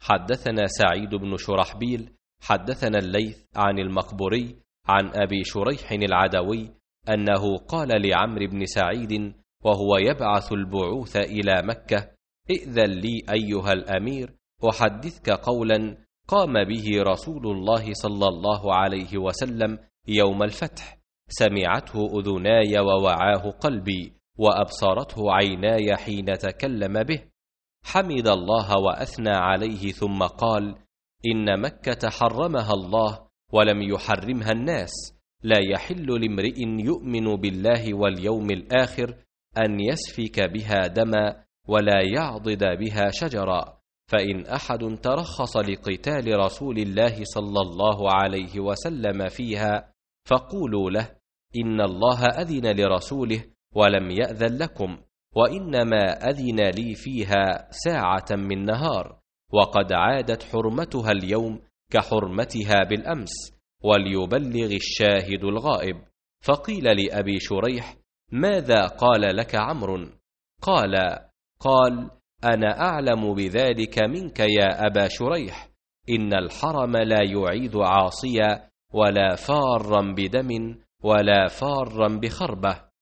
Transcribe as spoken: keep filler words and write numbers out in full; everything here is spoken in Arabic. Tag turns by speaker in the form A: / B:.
A: حدثنا سعيد بن شرحبيل حدثنا الليث عن المقبوري عن أبي شريح العدوي أنه قال لعمرو بن سعيد وهو يبعث البعوث إلى مكة: ائذن لي أيها الأمير أحدثك قولا قام به رسول الله صلى الله عليه وسلم يوم الفتح، سمعته أذناي ووعاه قلبي وأبصرته عيناي حين تكلم به. حمد الله وأثنى عليه ثم قال: إن مكة حرمها الله ولم يحرمها الناس، لا يحل لامرئ يؤمن بالله واليوم الآخر أن يسفك بها دما ولا يعضد بها شجرا، فإن أحد ترخص لقتال رسول الله صلى الله عليه وسلم فيها فقولوا له: إن الله أذن لرسوله ولم يأذن لكم، وإنما أذن لي فيها ساعة من نهار، وقد عادت حرمتها اليوم كحرمتها بالأمس، وليبلغ الشاهد الغائب. فقيل لأبي شريح: ماذا قال لك عمرو؟ قال: قال: أنا أعلم بذلك منك يا أبا شريح، إن الحرم لا يعيد عاصيا ولا فارا بدم ولا فارا بخربة.